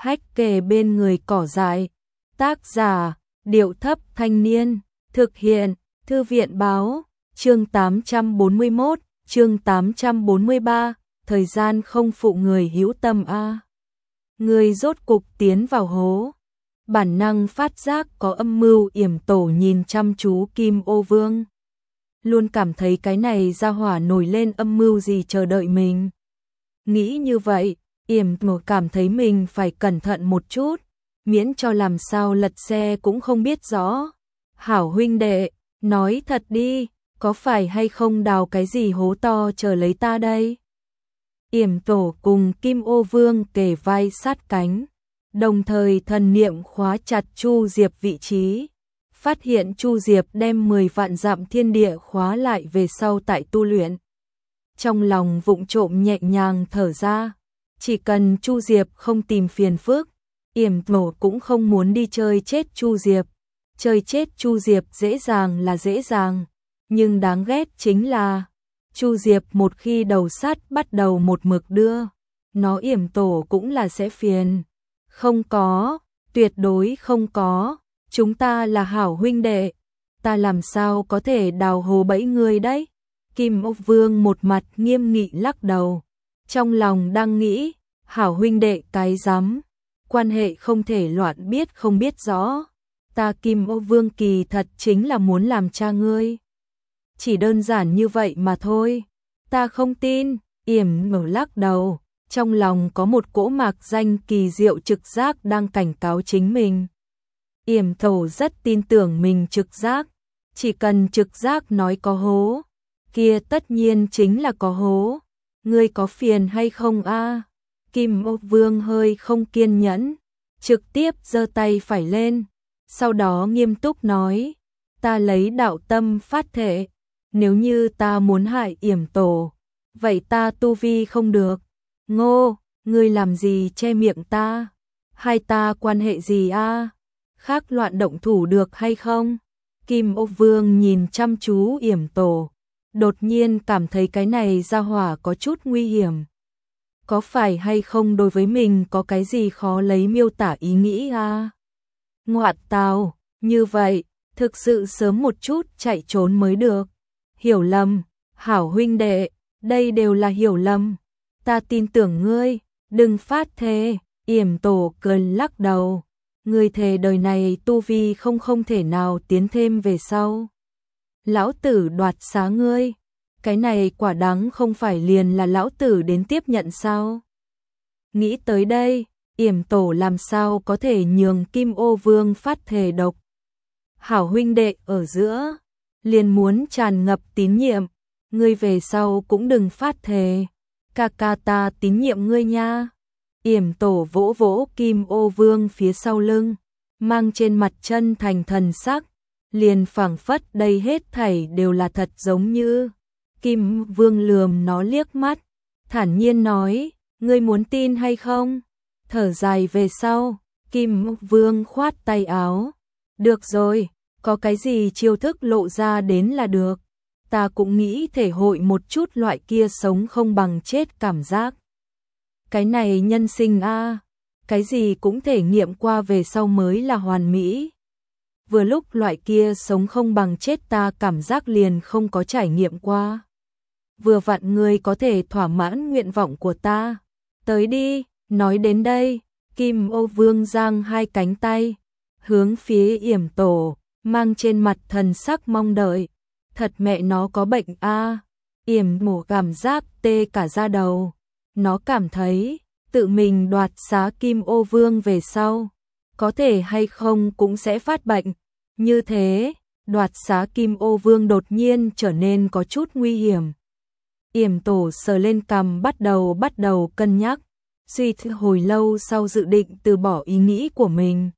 hách kề bên người cỏ dại. Tác giả, Điệu Thấp Thanh Niên. Thực hiện, Thư viện báo. Chương 841, chương 843. Thời gian không phụ người hữu tâm a. Người rốt cục tiến vào hố. Bản năng phát giác có âm mưu yểm tổ nhìn chăm chú Kim Ô Vương. Luôn cảm thấy cái này ra hỏa nổi lên âm mưu gì chờ đợi mình. Nghĩ như vậy, yểm tổ cảm thấy mình phải cẩn thận một chút, miễn cho làm sao lật xe cũng không biết rõ. Hảo huynh đệ, nói thật đi, có phải hay không đào cái gì hố to chờ lấy ta đây? Yểm tổ cùng Kim Ô Vương kề vai sát cánh, đồng thời thần niệm khóa chặt Chu Diệp vị trí, phát hiện Chu Diệp đem 10 vạn dặm thiên địa khóa lại về sau tại tu luyện. Trong lòng vụng trộm nhẹ nhàng thở ra, chỉ cần Chu Diệp không tìm phiền phức, yểm tổ cũng không muốn đi chơi chết Chu Diệp. Chơi chết Chu Diệp dễ dàng là dễ dàng, nhưng đáng ghét chính là Chu Diệp một khi đầu sắt bắt đầu một mực đưa, nó yểm tổ cũng là sẽ phiền. Không có, tuyệt đối không có, chúng ta là hảo huynh đệ, ta làm sao có thể đào hố bẫy người đấy? Kim Ô Vương một mặt nghiêm nghị lắc đầu, trong lòng đang nghĩ, hảo huynh đệ cái rắm, quan hệ không thể loạn biết không biết rõ. Ta Kim Ô Vương kỳ thật chính là muốn làm cha ngươi. Chỉ đơn giản như vậy mà thôi. Ta không tin, yểm tổ lắc đầu, trong lòng có một cỗ mạc danh kỳ diệu trực giác đang cảnh cáo chính mình. Yểm tổ rất tin tưởng mình trực giác, chỉ cần trực giác nói có hố, kia tất nhiên chính là có hố. Ngươi có phiền hay không a? Kim Ô Vương hơi không kiên nhẫn, trực tiếp giơ tay phải lên, sau đó nghiêm túc nói, ta lấy đạo tâm phát thệ, nếu như ta muốn hại yểm tổ, vậy ta tu vi không được. Ngô, ngươi làm gì che miệng ta? Hai ta quan hệ gì a? Khác loạn động thủ được hay không? Kim Ô Vương nhìn chăm chú yểm tổ, đột nhiên cảm thấy cái này ra hỏa có chút nguy hiểm. Có phải hay không đối với mình có cái gì khó lấy miêu tả ý nghĩ a? Ngoạn tào, như vậy, thực sự sớm một chút chạy trốn mới được. Hiểu lầm, hảo huynh đệ, đây đều là hiểu lầm. Ta tin tưởng ngươi, đừng phát thề. Yểm tổ cười lắc đầu. Ngươi thề đời này tu vi không thể nào tiến thêm về sau. Lão tử đoạt xá ngươi. Cái này quả đáng không phải liền là lão tử đến tiếp nhận sao? Nghĩ tới đây, yểm tổ làm sao có thể nhường Kim Ô Vương phát thề độc. Hảo huynh đệ ở giữa, liền muốn tràn ngập tín nhiệm, ngươi về sau cũng đừng phát thề, ca ca ta tín nhiệm ngươi nha. Yểm tổ vỗ vỗ Kim Ô Vương phía sau lưng, mang trên mặt chân thành thần sắc, liền phảng phất đây hết thảy đều là thật giống như. Kim Vương lườm nó liếc mắt, thản nhiên nói, ngươi muốn tin hay không? Thở dài về sau, Kim Vương khoát tay áo, được rồi, có cái gì chiêu thức lộ ra đến là được. Ta cũng nghĩ thể hội một chút loại kia sống không bằng chết cảm giác. Cái này nhân sinh a, cái gì cũng thể nghiệm qua về sau mới là hoàn mỹ. Vừa lúc loại kia sống không bằng chết ta cảm giác liền không có trải nghiệm qua. Vừa vặn ngươi có thể thỏa mãn nguyện vọng của ta. Tới đi, nói đến đây, Kim Ô Vương giang hai cánh tay, hướng phía yểm tổ, mang trên mặt thần sắc mong đợi. Thật mẹ nó có bệnh a. Yểm tổ cảm giác tê cả da đầu. Nó cảm thấy, tự mình đoạt xá Kim Ô Vương về sau, có thể hay không cũng sẽ phát bệnh. Như thế, đoạt xá Kim Ô Vương đột nhiên trở nên có chút nguy hiểm. Yểm tổ sờ lên cằm bắt đầu cân nhắc, suy tư hồi lâu sau dự định từ bỏ ý nghĩ của mình.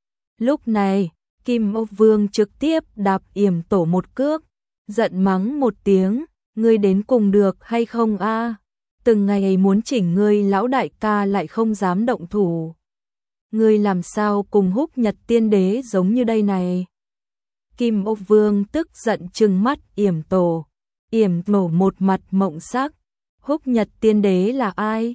Lúc này, Kim Ô Vương trực tiếp đạp yểm tổ một cước, giận mắng một tiếng, ngươi đến cùng được hay không a? Từng ngày muốn chỉnh ngươi lão đại ca lại không dám động thủ. Ngươi làm sao cùng Húc Nhật Tiên Đế giống như đây này? Kim Ô Vương tức giận trừng mắt yểm tổ. Yểm tổ một mặt mộng sắc. Húc Nhật Tiên Đế là ai?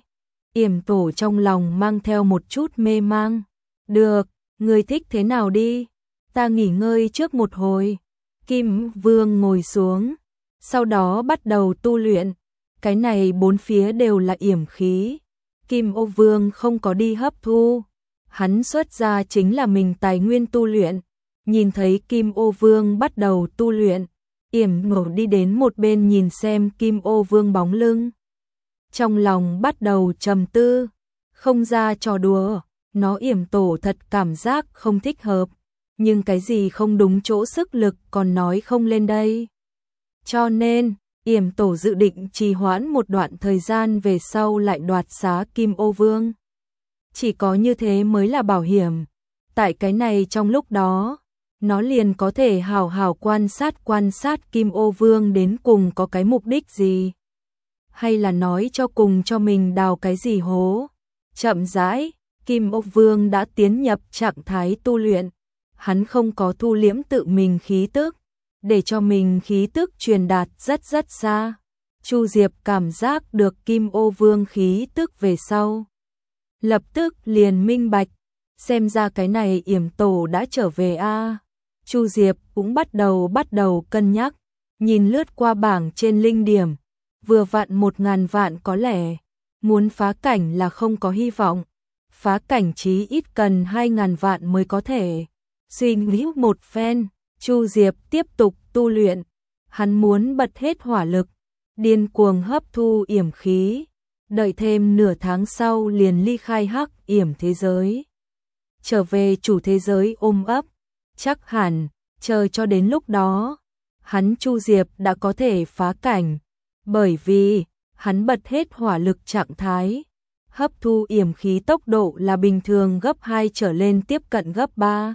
Yểm Tổ trong lòng mang theo một chút mê mang. Được, ngươi thích thế nào đi, ta nghỉ ngơi trước một hồi. Kim Vương ngồi xuống, sau đó bắt đầu tu luyện. Cái này bốn phía đều là yểm khí. Kim Ô Vương không có đi hấp thu, hắn xuất ra chính là mình tài nguyên tu luyện. Nhìn thấy Kim Ô Vương bắt đầu tu luyện, Yểm Tổ đi đến một bên nhìn xem Kim Ô Vương bóng lưng. Trong lòng bắt đầu trầm tư, không ra trò đùa, nó Yểm Tổ thật cảm giác không thích hợp, nhưng cái gì không đúng chỗ sức lực còn nói không lên đây. Cho nên, Yểm Tổ dự định trì hoãn một đoạn thời gian về sau lại đoạt xá Kim Ô Vương. Chỉ có như thế mới là bảo hiểm. Tại cái này trong lúc đó, nó liền có thể hào hào quan sát Kim Ô Vương đến cùng có cái mục đích gì. Hay là nói cho cùng cho mình đào cái gì hố. Chậm rãi, Kim Ô Vương đã tiến nhập trạng thái tu luyện. Hắn không có thu liễm tự mình khí tức, để cho mình khí tức truyền đạt rất xa. Chu Diệp cảm giác được Kim Ô Vương khí tức về sau, lập tức liền minh bạch, xem ra cái này Yểm Tổ đã trở về a. Chu Diệp cũng bắt đầu cân nhắc, nhìn lướt qua bảng trên linh điểm, vừa vặn 1000 vạn có lẽ, muốn phá cảnh là không có hy vọng, phá cảnh chí ít cần 2000 vạn mới có thể. Suy nghĩ một phen, Chu Diệp tiếp tục tu luyện, hắn muốn bật hết hỏa lực, điên cuồng hấp thu yểm khí, đợi thêm nửa tháng sau liền ly khai hắc yểm thế giới. Trở về chủ thế giới ôm ấp, chắc hẳn, chờ cho đến lúc đó, hắn Chu Diệp đã có thể phá cảnh, bởi vì, hắn bật hết hỏa lực trạng thái, hấp thu yểm khí tốc độ là bình thường gấp 2 trở lên tiếp cận gấp 3.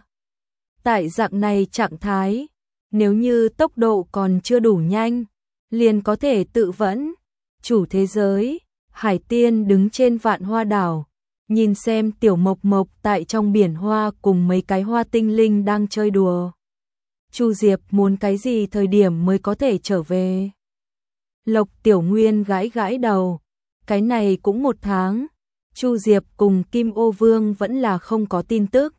Tại dạng này trạng thái, nếu như tốc độ còn chưa đủ nhanh, liền có thể tự vẫn. Chủ thế giới, Hải Tiên đứng trên Vạn Hoa đảo, nhìn xem Tiểu Mộc Mộc tại trong biển hoa cùng mấy cái hoa tinh linh đang chơi đùa. Chu Diệp muốn cái gì thời điểm mới có thể trở về? Lộc Tiểu Nguyên gãi gãi đầu, cái này cũng 1 tháng, Chu Diệp cùng Kim Ô Vương vẫn là không có tin tức.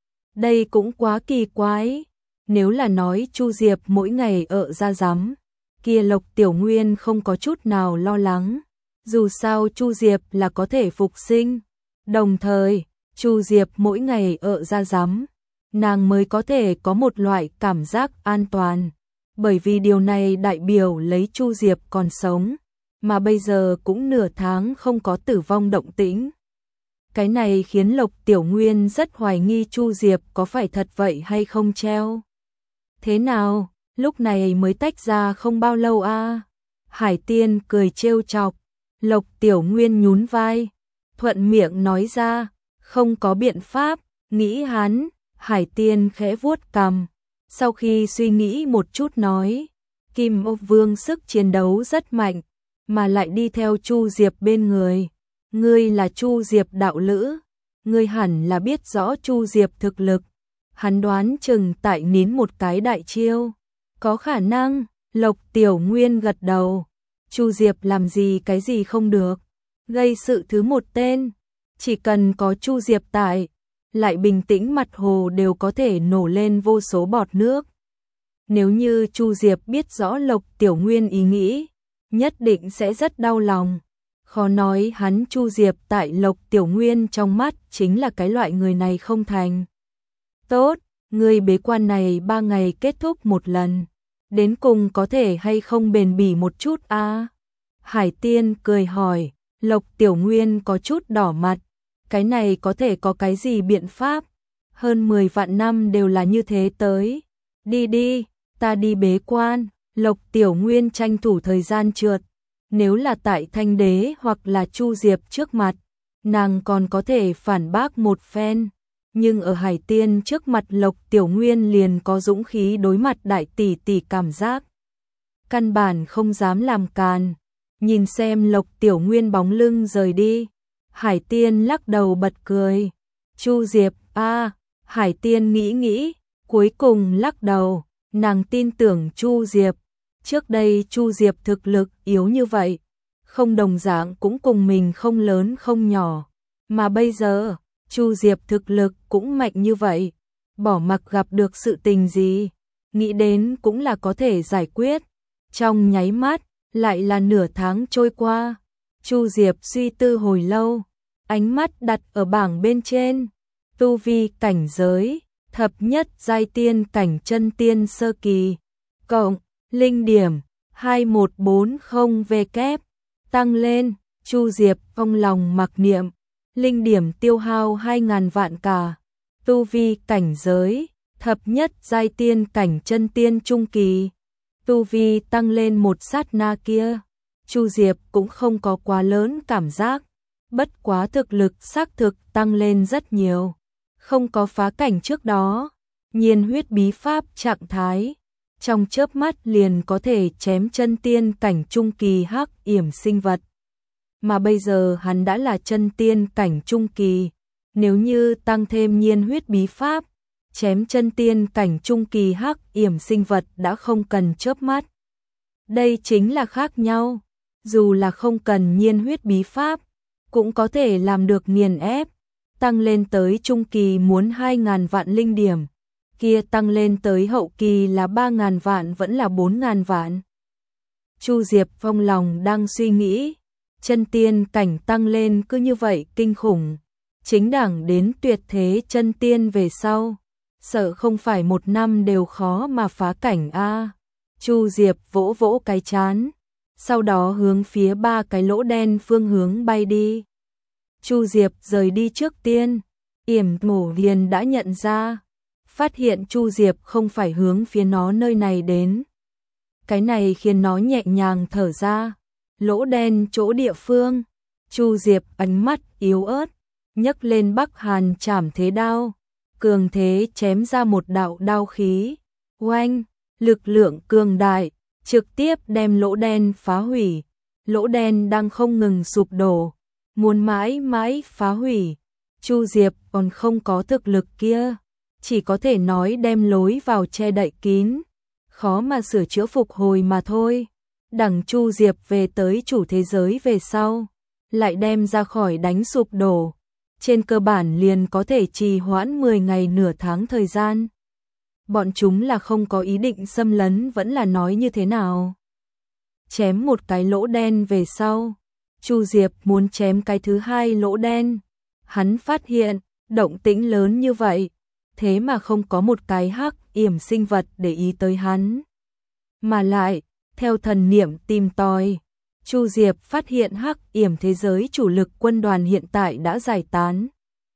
Đây cũng quá kỳ quái, nếu là nói Chu Diệp mỗi ngày ở ra rắm, kia Lộc Tiểu Nguyên không có chút nào lo lắng, dù sao Chu Diệp là có thể phục sinh, đồng thời, Chu Diệp mỗi ngày ở ra rắm, nàng mới có thể có một loại cảm giác an toàn, bởi vì điều này đại biểu lấy Chu Diệp còn sống, mà bây giờ cũng nửa tháng không có tử vong động tĩnh. Cái này khiến Lộc Tiểu Nguyên rất hoài nghi Chu Diệp có phải thật vậy hay không treo. Thế nào, lúc này mới tách ra không bao lâu a? Hải Tiên cười trêu chọc, Lộc Tiểu Nguyên nhún vai, thuận miệng nói ra, không có biện pháp, nghĩ hắn. Hải Tiên khẽ vuốt cằm, sau khi suy nghĩ một chút nói, Kim Ô Vương sức chiến đấu rất mạnh, mà lại đi theo Chu Diệp bên người. Ngươi là Chu Diệp đạo lữ, ngươi hẳn là biết rõ Chu Diệp thực lực. Hắn đoán chừng tại nín một cái đại chiêu. Có khả năng, Lộc Tiểu Nguyên gật đầu. Chu Diệp làm gì cái gì không được. Gây sự thứ một tên. Chỉ cần có Chu Diệp tại, lại bình tĩnh mặt hồ đều có thể nổ lên vô số bọt nước. Nếu như Chu Diệp biết rõ Lộc Tiểu Nguyên ý nghĩ, nhất định sẽ rất đau lòng. Khó nói hắn Chu Diệp tại Lộc Tiểu Nguyên trong mắt chính là cái loại người này không thành. Tốt, người bế quan này 3 ngày kết thúc một lần, đến cùng có thể hay không bền bỉ một chút a? Hải Tiên cười hỏi, Lộc Tiểu Nguyên có chút đỏ mặt, cái này có thể có cái gì biện pháp, hơn 10 vạn năm đều là như thế tới. Đi đi, ta đi bế quan. Lộc Tiểu Nguyên tranh thủ thời gian trượt. Nếu là tại Thanh Đế hoặc là Chu Diệp trước mặt, nàng còn có thể phản bác một phen. Nhưng ở Hải Tiên trước mặt Lộc Tiểu Nguyên liền có dũng khí đối mặt đại tỷ tỷ cảm giác. Căn bản không dám làm càn. Nhìn xem Lộc Tiểu Nguyên bóng lưng rời đi. Hải Tiên lắc đầu bật cười. Chu Diệp, Hải Tiên nghĩ, cuối cùng lắc đầu, nàng tin tưởng Chu Diệp. Trước đây Chu Diệp thực lực yếu như vậy, không đồng dạng cũng cùng mình không lớn không nhỏ. Mà bây giờ, Chu Diệp thực lực cũng mạnh như vậy, bỏ mặc gặp được sự tình gì, nghĩ đến cũng là có thể giải quyết. Trong nháy mắt, lại là nửa tháng trôi qua. Chu Diệp suy tư hồi lâu, ánh mắt đặt ở bảng bên trên. Tu vi cảnh giới, thập nhất giai tiên cảnh chân tiên sơ kỳ, cộng, linh điểm, 2140W, tăng lên. Chu Diệp trong lòng mặc niệm, linh điểm tiêu hao 2.000 vạn cả. Tu vi cảnh giới, thập nhất giai tiên cảnh chân tiên trung kỳ. Tu vi tăng lên một sát na kia, Chu Diệp cũng không có quá lớn cảm giác, bất quá thực lực xác thực tăng lên rất nhiều. Không có phá cảnh trước đó, nhiên huyết bí pháp trạng thái, trong chớp mắt liền có thể chém chân tiên cảnh trung kỳ hắc yểm sinh vật. Mà bây giờ hắn đã là chân tiên cảnh trung kỳ, nếu như tăng thêm nhiên huyết bí pháp, chém chân tiên cảnh trung kỳ hắc yểm sinh vật đã không cần chớp mắt. Đây chính là khác nhau, dù là không cần nhiên huyết bí pháp, cũng có thể làm được nghiền ép. Tăng lên tới trung kỳ muốn 2.000 vạn linh điểm, kia tăng lên tới hậu kỳ là 3.000 vạn vẫn là 4.000 vạn. Chu Diệp trong lòng đang suy nghĩ, chân tiên cảnh tăng lên cứ như vậy kinh khủng, chính đẳng đến tuyệt thế chân tiên về sau, sợ không phải một năm đều khó mà phá cảnh a. Chu Diệp vỗ vỗ cái chán, sau đó hướng phía 3 cái lỗ đen phương hướng bay đi. Chu Diệp rời đi trước tiên, Yểm Mổ liền đã nhận ra, phát hiện Chu Diệp không phải hướng phía nó nơi này đến. Cái này khiến nó nhẹ nhàng thở ra, lỗ đen chỗ địa phương, Chu Diệp ánh mắt yếu ớt, nhấc lên Bắc Hàn Trảm Thế Đao, cường thế chém ra một đạo đao khí, oanh, lực lượng cường đại, trực tiếp đem lỗ đen phá hủy. Lỗ đen đang không ngừng sụp đổ, muốn mãi mãi phá hủy. Chu Diệp còn không có thực lực kia, chỉ có thể nói đem lối vào che đậy kín, khó mà sửa chữa phục hồi mà thôi. Đằng Chu Diệp về tới chủ thế giới về sau, lại đem ra khỏi đánh sụp đổ, trên cơ bản liền có thể trì hoãn 10 ngày nửa tháng thời gian. Bọn chúng là không có ý định xâm lấn vẫn là nói như thế nào? Chém một cái lỗ đen về sau, Chu Diệp muốn chém cái thứ hai lỗ đen. Hắn phát hiện, động tĩnh lớn như vậy, thế mà không có một cái hắc yểm sinh vật để ý tới hắn. Mà lại, theo thần niệm tìm tòi, Chu Diệp phát hiện hắc yểm thế giới chủ lực quân đoàn hiện tại đã giải tán.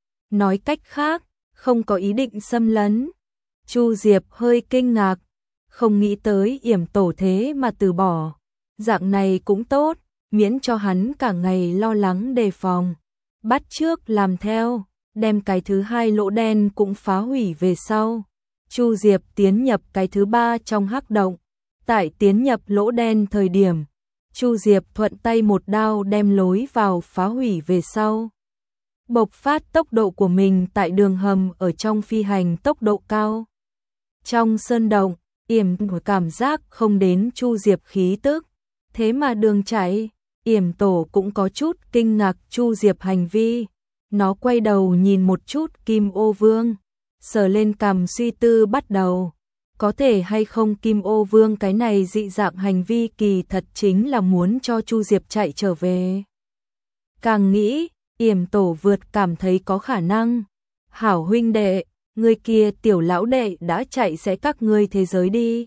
Nói cách khác, không có ý định xâm lấn. Chu Diệp hơi kinh ngạc, không nghĩ tới yểm tổ thế mà từ bỏ. Dạng này cũng tốt, miễn cho hắn cả ngày lo lắng đề phòng. Bắt trước làm theo, đem cái thứ hai lỗ đen cũng phá hủy về sau. Chu Diệp tiến nhập cái thứ ba trong hắc động. Tại tiến nhập lỗ đen thời điểm, Chu Diệp thuận tay một đao đem lối vào phá hủy về sau. Bộc phát tốc độ của mình tại đường hầm ở trong phi hành tốc độ cao. Trong sơn động, Yểm cảm giác không đến Chu Diệp khí tức. Thế mà đường chạy, Yểm tổ cũng có chút kinh ngạc Chu Diệp hành vi. Nó quay đầu nhìn một chút Kim Ô Vương, sờ lên cằm suy tư bắt đầu. Có thể hay không Kim Ô Vương cái này dị dạng hành vi kỳ thật chính là muốn cho Chu Diệp chạy trở về. Càng nghĩ, Yểm tổ vượt cảm thấy có khả năng. Hảo huynh đệ, người kia tiểu lão đệ đã chạy sẽ các ngươi thế giới đi.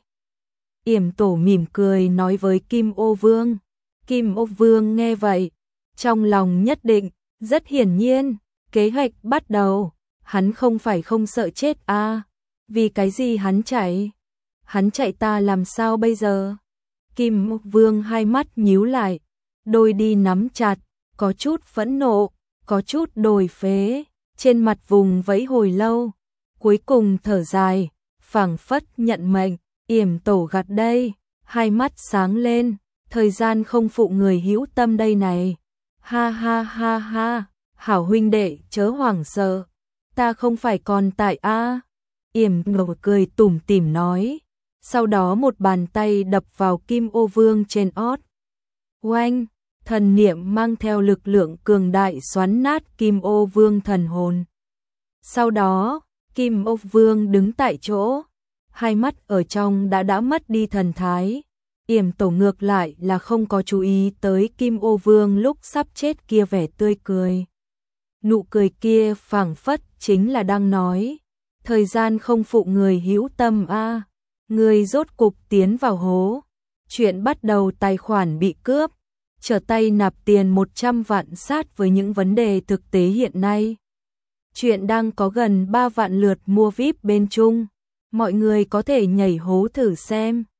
Yểm tổ mỉm cười nói với Kim Ô Vương. Kim Ô Vương nghe vậy, trong lòng nhất định, rất hiển nhiên, kế hoạch bắt đầu. Hắn không phải không sợ chết à? Vì cái gì hắn chạy? Hắn chạy ta làm sao bây giờ? Kim Ô Vương hai mắt nhíu lại, đôi đi nắm chặt, có chút phẫn nộ, có chút đồi phế, trên mặt vùng vẫy hồi lâu, cuối cùng thở dài, phảng phất nhận mệnh. Yểm tổ gật đây, hai mắt sáng lên, thời gian không phụ người hữu tâm đây này. Ha ha ha ha, hảo huynh đệ chớ hoảng sợ, ta không phải còn tại a. Yểm tổ cười tủm tỉm nói, sau đó một bàn tay đập vào Kim Ô Vương trên ót. Oanh, thần niệm mang theo lực lượng cường đại xoắn nát Kim Ô Vương thần hồn. Sau đó, Kim Ô Vương đứng tại chỗ, hai mắt ở trong đã mất đi thần thái. Yểm Tổ ngược lại là không có chú ý tới Kim Ô Vương lúc sắp chết kia vẻ tươi cười. Nụ cười kia phảng phất chính là đang nói, thời gian không phụ người hữu tâm a, người rốt cục tiến vào hố. Chuyện bắt đầu tài khoản bị cướp, trở tay nạp tiền 100 vạn sát với những vấn đề thực tế hiện nay. Chuyện đang có gần 3 vạn lượt mua VIP bên Trung, mọi người có thể nhảy hố thử xem.